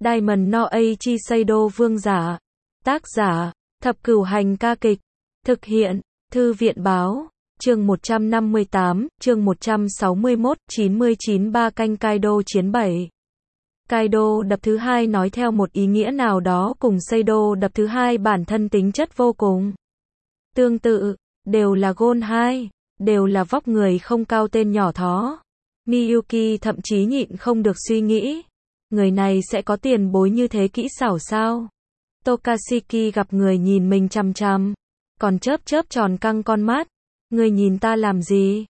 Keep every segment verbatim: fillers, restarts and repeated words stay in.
Diamond no Aichi Seido Vương giả. Tác giả, Thập Cửu Hành ca kịch. Thực hiện, Thư viện báo. Chương một trăm năm mươi tám, chương một trăm sáu mươi mốt, chín mươi chín ba canh Kaido chiến bảy. Kaido đập thứ hai nói theo một ý nghĩa nào đó cùng Seido đập thứ hai bản thân tính chất vô cùng tương tự, đều là gôn hai, đều là vóc người không cao tên nhỏ thó. Miyuki thậm chí nhịn không được suy nghĩ, người này sẽ có tiền bối như thế kỹ xảo sao? Tokashiki gặp người nhìn mình chằm chằm, còn chớp chớp tròn căng con mắt, người nhìn ta làm gì?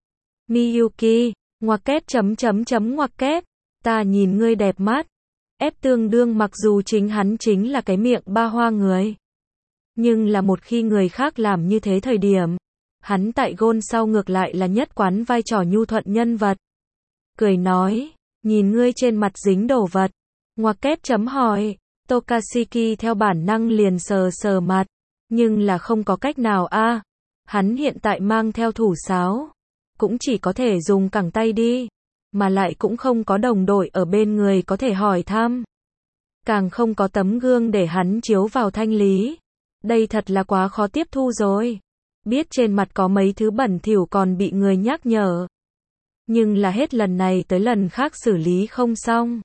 Miyuki, ngoặc kép chấm chấm chấm ngoặc kép, ta nhìn ngươi đẹp mắt. Ép tương đương mặc dù chính hắn chính là cái miệng ba hoa người, nhưng là một khi người khác làm như thế thời điểm, hắn tại gôn sau ngược lại là nhất quán vai trò nhu thuận nhân vật. Cười nói, nhìn ngươi trên mặt dính đồ vật. Ngoặc kép chấm hỏi, Tokashiki theo bản năng liền sờ sờ mặt, nhưng là không có cách nào a. À, hắn hiện tại mang theo thủ sáo, cũng chỉ có thể dùng cẳng tay đi, mà lại cũng không có đồng đội ở bên người có thể hỏi thăm, càng không có tấm gương để hắn chiếu vào thanh lý. Đây thật là quá khó tiếp thu rồi. Biết trên mặt có mấy thứ bẩn thỉu còn bị người nhắc nhở, nhưng là hết lần này tới lần khác xử lý không xong.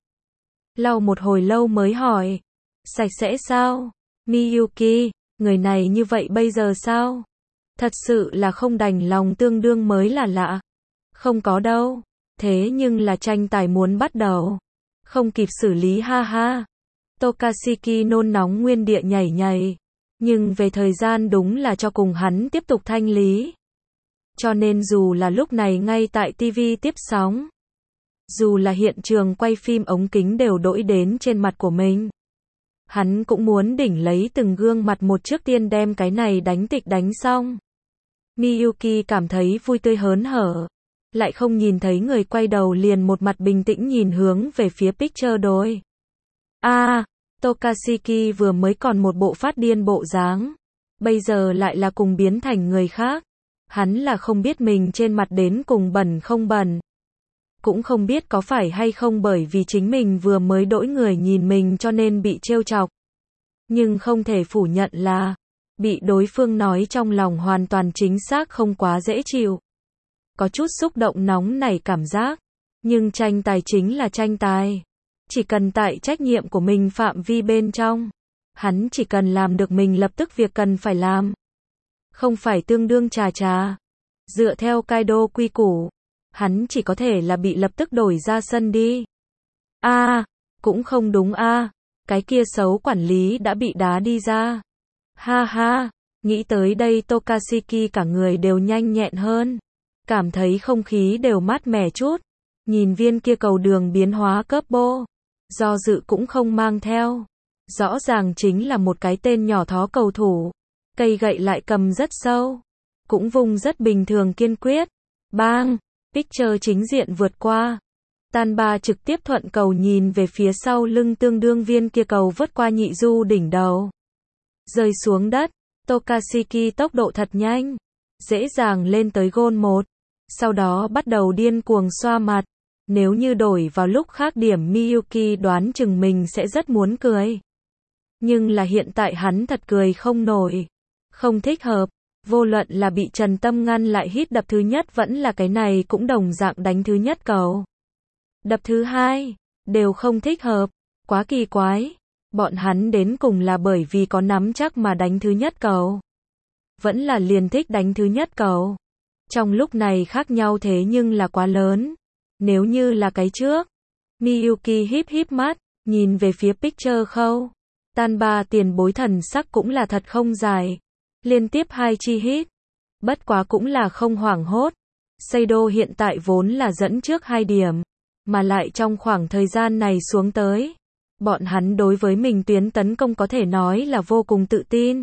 Lau một hồi lâu mới hỏi, sạch sẽ sao? Miyuki, người này như vậy bây giờ sao? Thật sự là không đành lòng tương đương mới là lạ. Không có đâu, thế nhưng là tranh tài muốn bắt đầu, không kịp xử lý ha ha. Tokashiki nôn nóng nguyên địa nhảy nhảy, nhưng về thời gian đúng là cho cùng hắn tiếp tục thanh lý. Cho nên dù là lúc này ngay tại ti vi tiếp sóng, dù là hiện trường quay phim ống kính đều đỗi đến trên mặt của mình, hắn cũng muốn đỉnh lấy từng gương mặt một trước tiên đem cái này đánh tịch đánh xong. Miyuki cảm thấy vui tươi hớn hở, lại không nhìn thấy người quay đầu liền một mặt bình tĩnh nhìn hướng về phía picture đôi. A, à, Tokashiki vừa mới còn một bộ phát điên bộ dáng, bây giờ lại là cùng biến thành người khác. Hắn là không biết mình trên mặt đến cùng bẩn không bẩn, cũng không biết có phải hay không bởi vì chính mình vừa mới đỗi người nhìn mình cho nên bị trêu chọc. Nhưng không thể phủ nhận là bị đối phương nói trong lòng hoàn toàn chính xác không quá dễ chịu. Có chút xúc động nóng nảy cảm giác, nhưng tranh tài chính là tranh tài. Chỉ cần tại trách nhiệm của mình phạm vi bên trong, hắn chỉ cần làm được mình lập tức việc cần phải làm. Không phải tương đương trà trà. Dựa theo Kaido quy củ, hắn chỉ có thể là bị lập tức đổi ra sân đi. A, à, cũng không đúng a, à, cái kia xấu quản lý đã bị đá đi ra. Ha ha, nghĩ tới đây Tokashiki cả người đều nhanh nhẹn hơn, cảm thấy không khí đều mát mẻ chút. Nhìn viên kia cầu đường biến hóa cấp bô, do dự cũng không mang theo. Rõ ràng chính là một cái tên nhỏ thó cầu thủ. Cây gậy lại cầm rất sâu, cũng vùng rất bình thường kiên quyết. Bang, picture chính diện vượt qua. Tanba trực tiếp thuận cầu nhìn về phía sau lưng tương đương viên kia cầu vớt qua nhị du đỉnh đầu, rơi xuống đất. Tokashiki tốc độ thật nhanh, dễ dàng lên tới gôn một, sau đó bắt đầu điên cuồng xoa mặt. Nếu như đổi vào lúc khác điểm Miyuki đoán chừng mình sẽ rất muốn cười. Nhưng là hiện tại hắn thật cười không nổi. Không thích hợp, vô luận là bị Trần Tâm ngăn lại hít đập thứ nhất vẫn là cái này cũng đồng dạng đánh thứ nhất cầu. Đập thứ hai, đều không thích hợp, quá kỳ quái. Bọn hắn đến cùng là bởi vì có nắm chắc mà đánh thứ nhất cầu, vẫn là liền thích đánh thứ nhất cầu. Trong lúc này khác nhau thế nhưng là quá lớn. Nếu như là cái trước, Miyuki híp híp mắt, nhìn về phía picture khâu. Tanba tiền bối thần sắc cũng là thật không dài. Liên tiếp hai chi hit. Bất quá cũng là không hoảng hốt. Seido hiện tại vốn là dẫn trước hai điểm, mà lại trong khoảng thời gian này xuống tới, bọn hắn đối với mình tuyến tấn công có thể nói là vô cùng tự tin.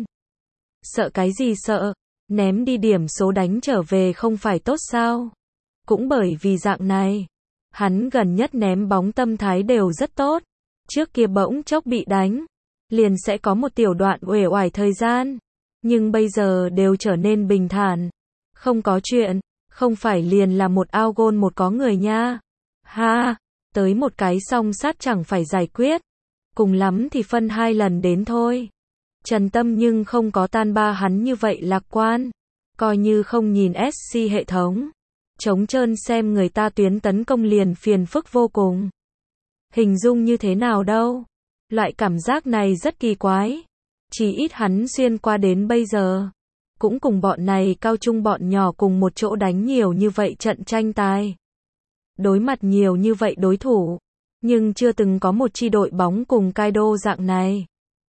Sợ cái gì sợ, ném đi điểm số đánh trở về không phải tốt sao? Cũng bởi vì dạng này, hắn gần nhất ném bóng tâm thái đều rất tốt. Trước kia bỗng chốc bị đánh, liền sẽ có một tiểu đoạn uể oải thời gian, nhưng bây giờ đều trở nên bình thản. Không có chuyện, không phải liền là một ao gôn một có người nha. Ha, tới một cái song sát chẳng phải giải quyết. cùng lắm thì phân hai lần đến thôi. Trần Tâm nhưng không có tan ba hắn như vậy lạc quan, coi như không nhìn ét xê hệ thống. Trống trơn xem người ta tuyến tấn công liền phiền phức vô cùng. Hình dung như thế nào đâu. Loại cảm giác này rất kỳ quái. Chỉ ít hắn xuyên qua đến bây giờ. Cũng cùng bọn này cao trung bọn nhỏ cùng một chỗ đánh nhiều như vậy trận tranh tài. Đối mặt nhiều như vậy đối thủ. Nhưng chưa từng có một chi đội bóng cùng Kaido dạng này.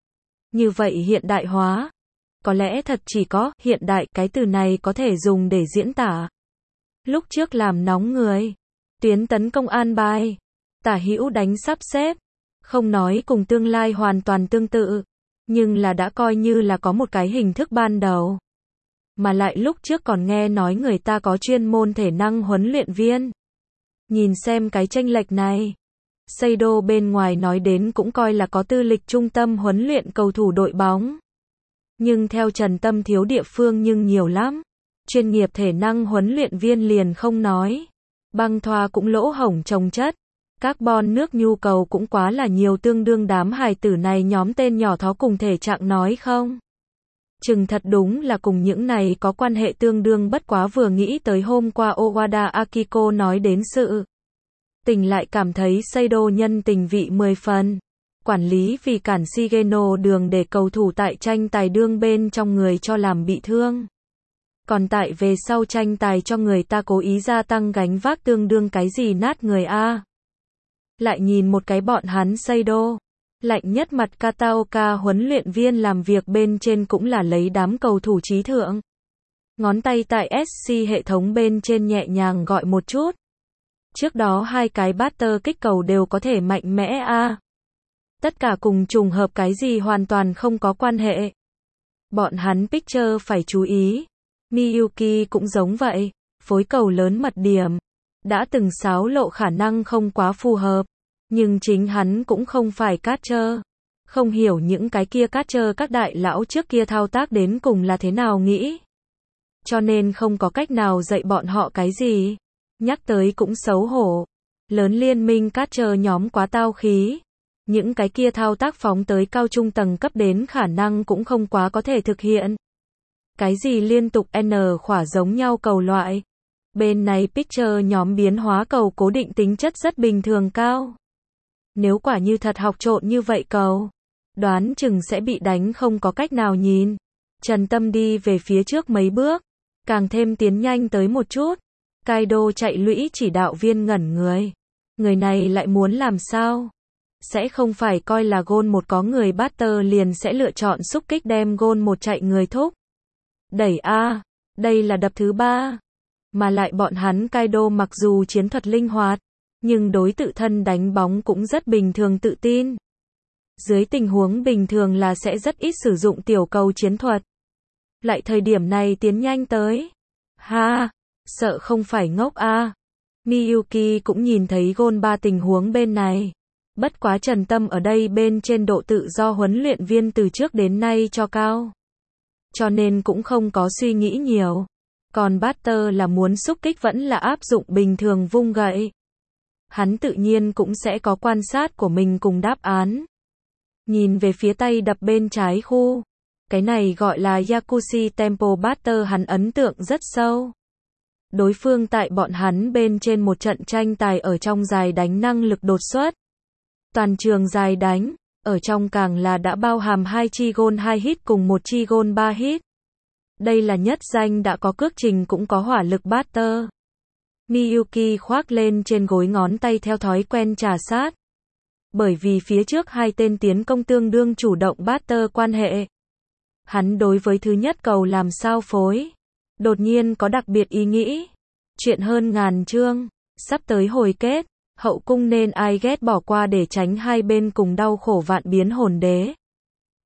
Như vậy hiện đại hóa. Có lẽ thật chỉ có hiện đại cái từ này có thể dùng để diễn tả. Lúc trước làm nóng người. Tuyến tấn công an bài. Tả hữu đánh sắp xếp. Không nói cùng tương lai hoàn toàn tương tự. Nhưng là đã coi như là có một cái hình thức ban đầu. Mà lại lúc trước còn nghe nói người ta có chuyên môn thể năng huấn luyện viên. Nhìn xem cái chênh lệch này. Seido bên ngoài nói đến cũng coi là có tư lịch trung tâm huấn luyện cầu thủ đội bóng. Nhưng theo Trần Tâm thiếu địa phương nhưng nhiều lắm. Chuyên nghiệp thể năng huấn luyện viên liền không nói. Băng thoa cũng lỗ hổng chồng chất. Carbon nước nhu cầu cũng quá là nhiều tương đương đám hài tử này nhóm tên nhỏ thó cùng thể trạng nói không. Chừng thật đúng là cùng những này có quan hệ tương đương bất quá vừa nghĩ tới hôm qua Owada Akiko nói đến sự. Tình lại cảm thấy Seido nhân tình vị mười phần. Quản lý vì cản Shigeno đường để cầu thủ tại tranh tài đương bên trong người cho làm bị thương. Còn tại về sau tranh tài cho người ta cố ý gia tăng gánh vác tương đương cái gì nát người a. Lại nhìn một cái bọn hắn Seido. Lạnh nhất mặt Kataoka huấn luyện viên làm việc bên trên cũng là lấy đám cầu thủ trí thượng. Ngón tay tại ét xê hệ thống bên trên nhẹ nhàng gọi một chút. Trước đó hai cái batter kích cầu đều có thể mạnh mẽ a. Tất cả cùng trùng hợp cái gì hoàn toàn không có quan hệ. Bọn hắn pitcher phải chú ý. Miyuki cũng giống vậy. Phối cầu lớn mật điểm. Đã từng xáo lộ khả năng không quá phù hợp. Nhưng chính hắn cũng không phải catcher. Không hiểu những cái kia catcher các đại lão trước kia thao tác đến cùng là thế nào nghĩ. Cho nên không có cách nào dạy bọn họ cái gì. Nhắc tới cũng xấu hổ. Lớn liên minh catcher nhóm quá tao khí. Những cái kia thao tác phóng tới cao trung tầng cấp đến khả năng cũng không quá có thể thực hiện. Cái gì liên tục N khỏa giống nhau cầu loại. Bên này pitcher nhóm biến hóa cầu cố định tính chất rất bình thường cao. Nếu quả như thật học trộn như vậy cầu, đoán chừng sẽ bị đánh không có cách nào nhìn. Trần Tâm đi về phía trước mấy bước, càng thêm tiến nhanh tới một chút. Kaido chạy lũy chỉ đạo viên ngẩn người. Người này lại muốn làm sao? Sẽ không phải coi là gôn một có người batter liền sẽ lựa chọn xúc kích đem gôn một chạy người thúc. Đẩy A, đây là đập thứ ba. Mà lại bọn hắn Kaido mặc dù chiến thuật linh hoạt, nhưng đối tự thân đánh bóng cũng rất bình thường tự tin. Dưới tình huống bình thường là sẽ rất ít sử dụng tiểu cầu chiến thuật. Lại thời điểm này tiến nhanh tới. Ha, sợ không phải ngốc a. Miyuki cũng nhìn thấy gôn ba tình huống bên này. Bất quá Trần Tâm ở đây bên trên độ tự do huấn luyện viên từ trước đến nay cho cao. Cho nên cũng không có suy nghĩ nhiều. Còn batter là muốn xúc kích vẫn là áp dụng bình thường vung gậy. Hắn tự nhiên cũng sẽ có quan sát của mình cùng đáp án. Nhìn về phía tay đập bên trái khu. Cái này gọi là Yakushi Tempo batter hắn ấn tượng rất sâu. Đối phương tại bọn hắn bên trên một trận tranh tài ở trong dài đánh năng lực đột xuất. Toàn trường dài đánh, ở trong càng là đã bao hàm hai chi gôn hai hit cùng một chi gôn ba hit. Đây là nhất danh đã có cước trình cũng có hỏa lực batter. Miyuki khoác lên trên gối ngón tay theo thói quen trà sát. Bởi vì phía trước hai tên tiến công tương đương chủ động batter quan hệ. Hắn đối với thứ nhất cầu làm sao phối. Đột nhiên có đặc biệt ý nghĩ. Chuyện hơn ngàn chương. Sắp tới hồi kết. Hậu cung nên ai ghét bỏ qua để tránh hai bên cùng đau khổ vạn biến hồn đế.